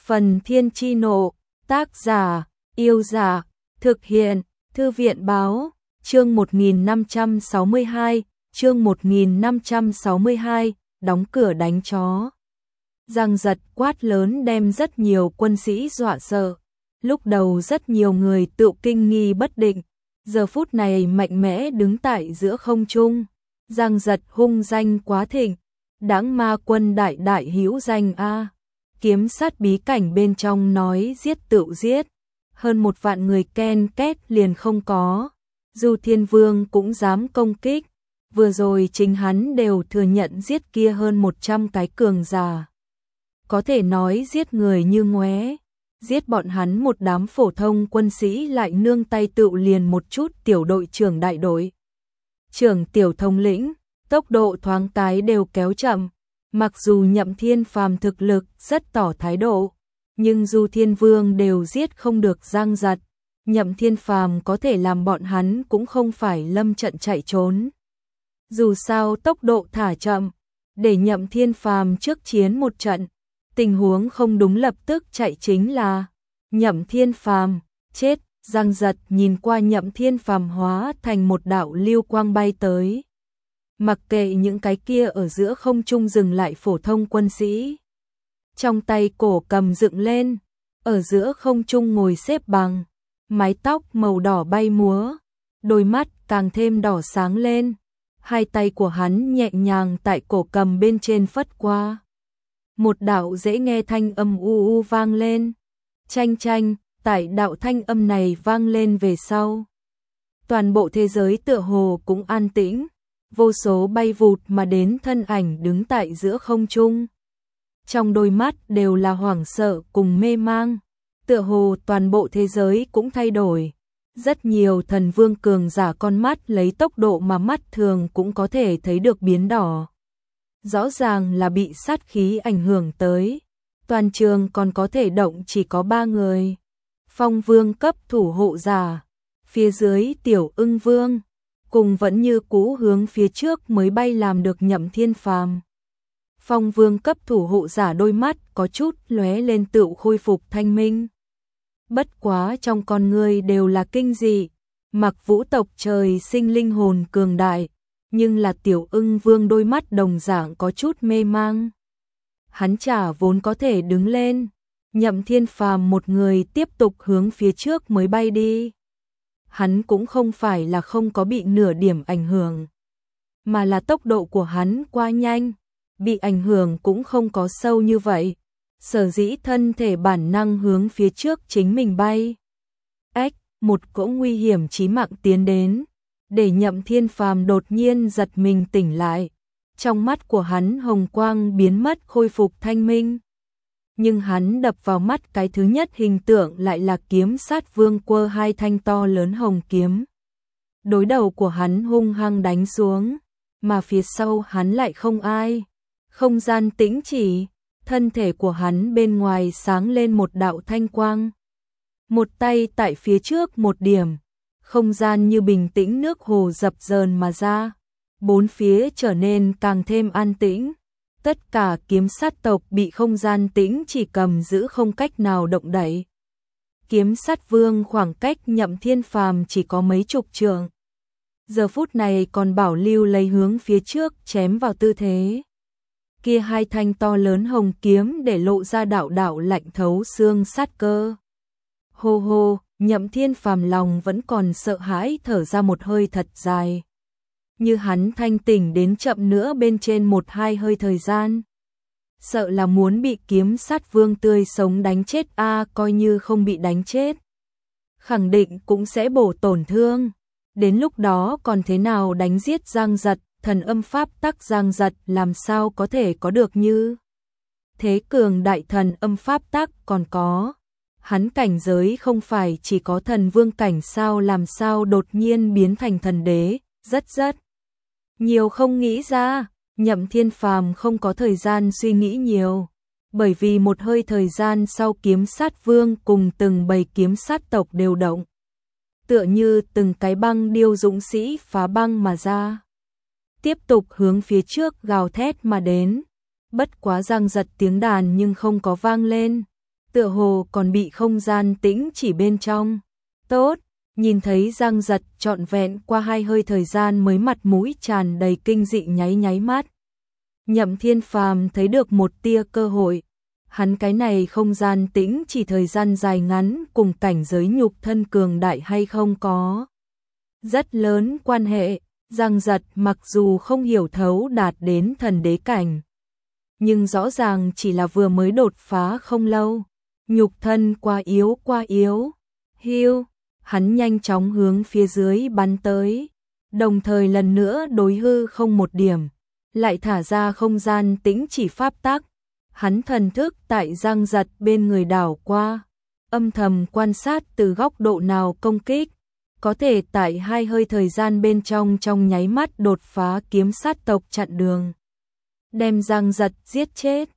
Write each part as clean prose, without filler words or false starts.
Phần Thiên Chi Nộ, tác giả, Yêu Giả, thực hiện, Thư viện Báo, chương 1562, chương 1562, đóng cửa đánh chó. Giang Giật quát lớn đem rất nhiều quân sĩ dọa sợ. Lúc đầu rất nhiều người tự kinh nghi bất định, giờ phút này mạnh mẽ đứng tại giữa không trung. Giang Giật hung danh quá thịnh, Đãng Ma Quân đại đại hữu danh a. Kiếm sát bí cảnh bên trong nói giết tự giết, hơn 1 vạn người ken két liền không có. Du Thiên Vương cũng dám công kích, vừa rồi chính hắn đều thừa nhận giết kia hơn 100 cái cường giả. Có thể nói giết người như ngoé, giết bọn hắn một đám phổ thông quân sĩ lại nương tay tự liền một chút tiểu đội trưởng đại đội. Trưởng tiểu thống lĩnh, tốc độ thoáng cái đều kéo chậm. Mặc dù Nhậm Thiên Phàm thực lực rất tỏ thái độ, nhưng Du Thiên Vương đều giết không được Giang Giật. Nhậm Thiên Phàm có thể làm bọn hắn cũng không phải lâm trận chạy trốn. Dù sao tốc độ thả chậm, để Nhậm Thiên Phàm trước chiến một trận, tình huống không đúng lập tức chạy chính là Nhậm Thiên Phàm chết. Giang Giật nhìn qua Nhậm Thiên Phàm hóa thành một đạo lưu quang bay tới. Mặc kệ những cái kia ở giữa không trung dừng lại phổ thông quân sĩ. Trong tay cổ cầm dựng lên, ở giữa không trung ngồi xếp bằng, mái tóc màu đỏ bay múa, đôi mắt càng thêm đỏ sáng lên. Hai tay của hắn nhẹ nhàng tại cổ cầm bên trên phất qua. Một đạo dễ nghe thanh âm u u vang lên. Chanh chanh, tại đạo thanh âm này vang lên về sau. Toàn bộ thế giới tựa hồ cũng an tĩnh. Vô số bay vụt mà đến thân ảnh đứng tại giữa không trung. Trong đôi mắt đều là hoảng sợ cùng mê mang. Tựa hồ toàn bộ thế giới cũng thay đổi. Rất nhiều thần vương cường giả con mắt lấy tốc độ mà mắt thường cũng có thể thấy được biến đỏ. Rõ ràng là bị sát khí ảnh hưởng tới. Toàn trường còn có thể động chỉ có 3 người. Phong Vương cấp thủ hộ giả, phía dưới Tiểu Ưng Vương, cùng vẫn như cũ hướng phía trước mới bay làm được Nhậm Thiên Phàm. Phong Vương cấp thủ hộ giả đôi mắt có chút lóe lên tự khôi phục thanh minh. Bất quá trong con người đều là kinh dị, Mặc Vũ tộc trời sinh linh hồn cường đại, nhưng là Tiểu Ưng Vương đôi mắt đồng dạng có chút mê mang. Hắn chả vốn có thể đứng lên, Nhậm Thiên Phàm một người tiếp tục hướng phía trước mới bay đi. Hắn cũng không phải là không có bị nửa điểm ảnh hưởng, mà là tốc độ của hắn quá nhanh, bị ảnh hưởng cũng không có sâu như vậy. Sở dĩ thân thể bản năng hướng phía trước chính mình bay. Ếch, một cỗ nguy hiểm chí mạng tiến đến, để Nhậm Thiên Phàm đột nhiên giật mình tỉnh lại. Trong mắt của hắn hồng quang biến mất khôi phục thanh minh. Nhưng hắn đập vào mắt cái thứ nhất hình tượng lại là kiếm sát vương quơ 2 thanh to lớn hồng kiếm. Đối đầu của hắn hung hăng đánh xuống, mà phía sau hắn lại không ai. Không gian tĩnh chỉ, thân thể của hắn bên ngoài sáng lên một đạo thanh quang. Một tay tại phía trước một điểm, không gian như bình tĩnh nước hồ dập dờn mà ra. Bốn phía trở nên càng thêm an tĩnh. Tất cả kiếm sát tộc bị không gian tĩnh chỉ cầm giữ không cách nào động đậy. Kiếm sát vương khoảng cách Nhậm Thiên Phàm chỉ có mấy chục trượng. Giờ phút này còn bảo lưu lấy hướng phía trước chém vào tư thế. Kia 2 thanh to lớn hồng kiếm để lộ ra đạo đạo lạnh thấu xương sát cơ. Hô hô, Nhậm Thiên Phàm lòng vẫn còn sợ hãi thở ra một hơi thật dài. Như hắn thanh tỉnh đến chậm nữa bên trên 1-2 hơi thời gian. Sợ là muốn bị kiếm sát vương tươi sống đánh chết coi như không bị đánh chết. Khẳng định cũng sẽ bổ tổn thương. Đến lúc đó còn thế nào đánh giết Giang Giật, thần âm pháp tắc Giang Giật làm sao có thể có được như. Thế cường đại thần âm pháp tắc còn có. Hắn cảnh giới không phải chỉ có thần vương cảnh sao làm sao đột nhiên biến thành thần đế, rất nhiều không nghĩ ra. Nhậm Thiên Phàm không có thời gian suy nghĩ nhiều, bởi vì một hơi thời gian sau kiếm sát vương cùng từng bầy kiếm sát tộc đều động. Tựa như từng cái băng điêu dũng sĩ phá băng mà ra. Tiếp tục hướng phía trước gào thét mà đến. Bất quá Giang Giật tiếng đàn nhưng không có vang lên. tựa hồ còn bị không gian tĩnh chỉ bên trong. Tốt, nhìn thấy Giang Giật trọn vẹn qua 2 hơi thời gian mới mặt mũi tràn đầy kinh dị nháy nháy mắt. Nhậm Thiên Phàm thấy được một tia cơ hội. Hắn cái này không gian tĩnh chỉ thời gian dài ngắn cùng cảnh giới nhục thân cường đại hay không có rất lớn quan hệ. Giang Giật mặc dù không hiểu thấu đạt đến thần đế cảnh, nhưng rõ ràng chỉ là vừa mới đột phá không lâu. Nhục thân quá yếu. Hiu, hắn nhanh chóng hướng phía dưới bắn tới, đồng thời lần nữa đối hư không một điểm, lại thả ra không gian tĩnh chỉ pháp tắc. Hắn thần thức tại Giang Giật bên người đảo qua, âm thầm quan sát từ góc độ nào công kích, có thể tại 2 hơi thời gian bên trong nháy mắt đột phá kiếm sát tộc chặn đường, đem Giang Giật giết chết.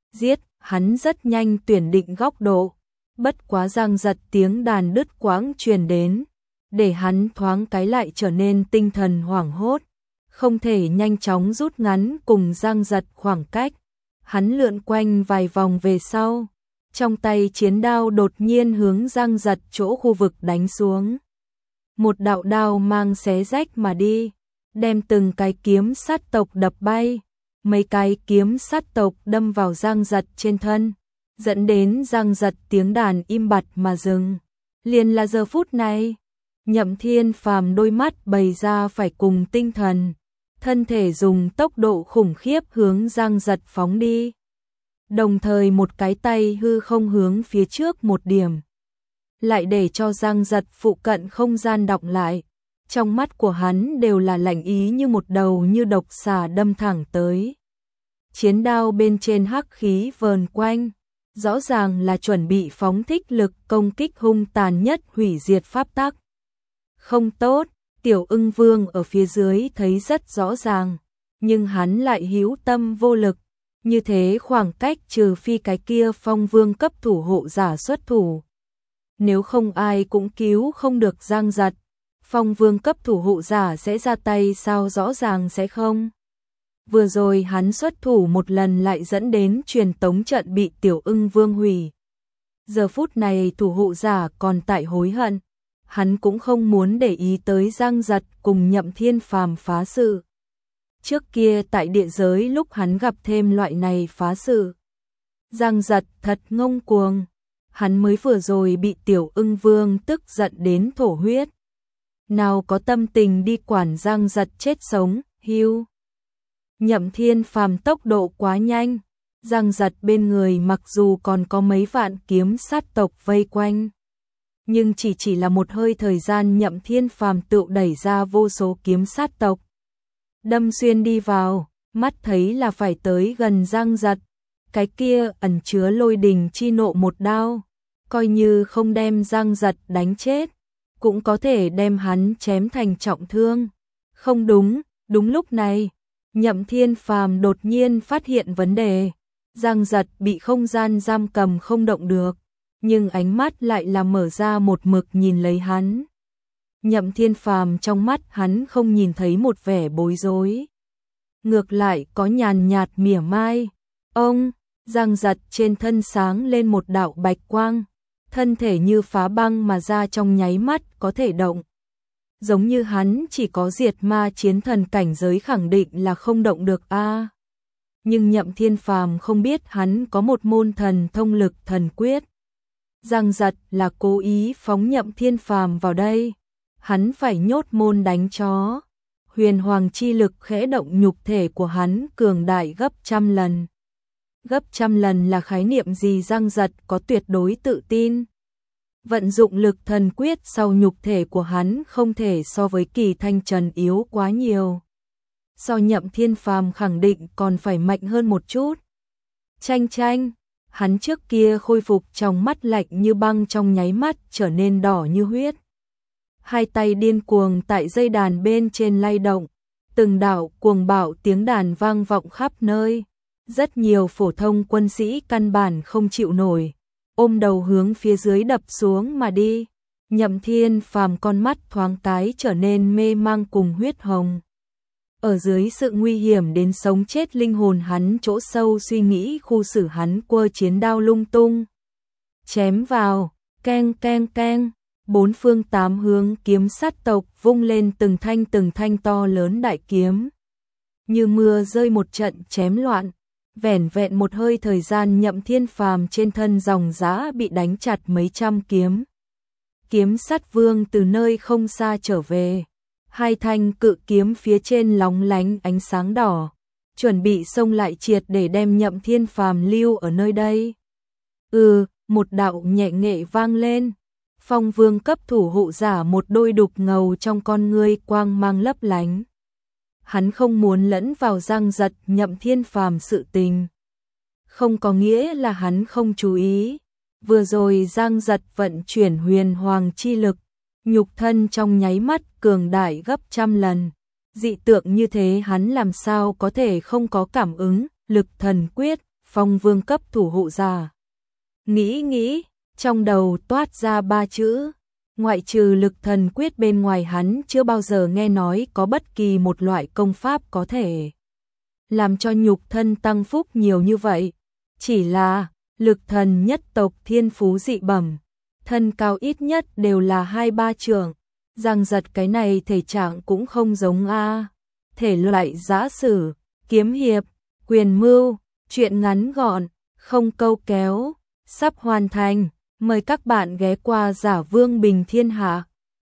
Hắn rất nhanh tuyển định góc độ, bất quá Giang Giật tiếng đàn đứt quãng truyền đến, để hắn thoáng cái lại trở nên tinh thần hoảng hốt, không thể nhanh chóng rút ngắn cùng Giang Giật khoảng cách. Hắn lượn quanh vài vòng về sau, trong tay chiến đao đột nhiên hướng Giang Giật chỗ khu vực đánh xuống. Một đạo đao mang xé rách mà đi, đem từng cái kiếm sát tộc đập bay. Mấy cái kiếm sát tộc đâm vào Giang Giật trên thân, dẫn đến Giang Giật tiếng đàn im bặt mà dừng. Liền là giờ phút này, Nhậm Thiên Phàm đôi mắt bày ra phải cùng tinh thần, thân thể dùng tốc độ khủng khiếp hướng Giang Giật phóng đi. Đồng thời một cái tay hư không hướng phía trước một điểm, lại để cho Giang Giật phụ cận không gian đọng lại. Trong mắt của hắn đều là lạnh ý như một đầu như độc xà đâm thẳng tới. Chiến đao bên trên hắc khí vờn quanh, rõ ràng là chuẩn bị phóng thích lực công kích hung tàn nhất hủy diệt pháp tắc. Không tốt, Tiểu Ưng Vương ở phía dưới thấy rất rõ ràng, nhưng hắn lại hữu tâm vô lực. Như thế khoảng cách trừ phi cái kia Phong Vương cấp thủ hộ giả xuất thủ, nếu không ai cũng cứu không được Giang Giật. Phong Vương cấp thủ hộ giả sẽ ra tay sao? Rõ ràng sẽ không. Vừa rồi hắn xuất thủ một lần lại dẫn đến truyền tống trận bị Tiểu Ưng Vương hủy. Giờ phút này thủ hộ giả còn tại hối hận, hắn cũng không muốn để ý tới Giang Giật cùng Nhậm Thiên Phàm phá sự. Trước kia tại địa giới lúc hắn gặp thêm loại này phá sự, Giang Giật thật ngông cuồng, hắn mới vừa rồi bị Tiểu Ưng Vương tức giận đến thổ huyết, nào có tâm tình đi quản Giang Giật chết sống. Hiu, Nhậm Thiên Phàm tốc độ quá nhanh, Giang Giật bên người mặc dù còn có mấy vạn kiếm sát tộc vây quanh, nhưng chỉ là một hơi thời gian Nhậm Thiên Phàm tự đẩy ra vô số kiếm sát tộc, đâm xuyên đi vào, mắt thấy là phải tới gần Giang Giật. Cái kia ẩn chứa lôi đình chi nộ một đao, coi như không đem Giang Giật đánh chết, cũng có thể đem hắn chém thành trọng thương. Không đúng, đúng lúc này, Nhậm Thiên Phàm đột nhiên phát hiện vấn đề. Giang Giật bị không gian giam cầm không động được, nhưng ánh mắt lại là mở ra một mực nhìn lấy hắn. Nhậm Thiên Phàm trong mắt hắn không nhìn thấy một vẻ bối rối, ngược lại có nhàn nhạt mỉa mai. Ông, Giang Giật trên thân sáng lên một đạo bạch quang, thân thể như phá băng mà ra trong nháy mắt có thể động. Giống như hắn chỉ có diệt ma chiến thần cảnh giới khẳng định là không động được a. Nhưng Nhậm Thiên Phàm không biết hắn có một môn thần thông lực thần quyết. Giang Giật là cố ý phóng Nhậm Thiên Phàm vào đây, hắn phải nhốt môn đánh chó. Huyền hoàng chi lực khẽ động nhục thể của hắn cường đại gấp trăm lần. Gấp trăm lần là khái niệm gì? Giang Giật có tuyệt đối tự tin. Vận dụng lực thần quyết sau nhục thể của hắn không thể so với Kỳ Thanh Trần yếu quá nhiều. So Nhậm Thiên Phàm khẳng định còn phải mạnh hơn một chút. Chanh, hắn trước kia khôi phục trong mắt lạnh như băng trong nháy mắt trở nên đỏ như huyết. Hai tay điên cuồng tại dây đàn bên trên lay động, từng đạo cuồng bạo tiếng đàn vang vọng khắp nơi. Rất nhiều phổ thông quân sĩ căn bản không chịu nổi, ôm đầu hướng phía dưới đập xuống mà đi. Nhậm Thiên Phàm con mắt thoáng cái trở nên mê mang cùng huyết hồng. Ở dưới sự nguy hiểm đến sống chết linh hồn hắn chỗ sâu suy nghĩ khu xử hắn quơ chiến đao lung tung. chém vào, keng keng keng, bốn phương tám hướng kiếm sát tộc vung lên từng thanh to lớn đại kiếm. Như mưa rơi một trận chém loạn, vẻn vẹn một hơi thời gian Nhậm Thiên Phàm trên thân dòng dã bị đánh chặt mấy trăm kiếm. Kiếm sát vương từ nơi không xa trở về, hai thanh cự kiếm phía trên lóng lánh ánh sáng đỏ, chuẩn bị xông lại triệt để đem Nhậm Thiên Phàm lưu ở nơi đây. Một đạo nhẹ nghệ vang lên, Phong Vương cấp thủ hộ giả một đôi đục ngầu trong con ngươi quang mang lấp lánh. Hắn không muốn lẫn vào giang giật Nhậm Thiên Phàm sự tình. Không có nghĩa là hắn không chú ý. Vừa rồi giang giật vận chuyển huyền hoàng chi lực, nhục thân trong nháy mắt cường đại gấp trăm lần. Dị tượng như thế hắn làm sao có thể không có cảm ứng, lực thần quyết, Phong Vương cấp thủ hộ giả. Nghĩ, trong đầu toát ra ba chữ. Ngoại trừ lực thần quyết bên ngoài hắn chưa bao giờ nghe nói có bất kỳ một loại công pháp có thể làm cho nhục thân tăng phúc nhiều như vậy. Chỉ là lực thần nhất tộc thiên phú dị bẩm, thân cao ít nhất đều là 2-3 trượng. Giang giật cái này thể trạng cũng không giống a. Thể loại giã sử, kiếm hiệp, quyền mưu, chuyện ngắn gọn, không câu kéo, sắp hoàn thành. Mời các bạn ghé qua Giả Vương Bình Thiên Hạ.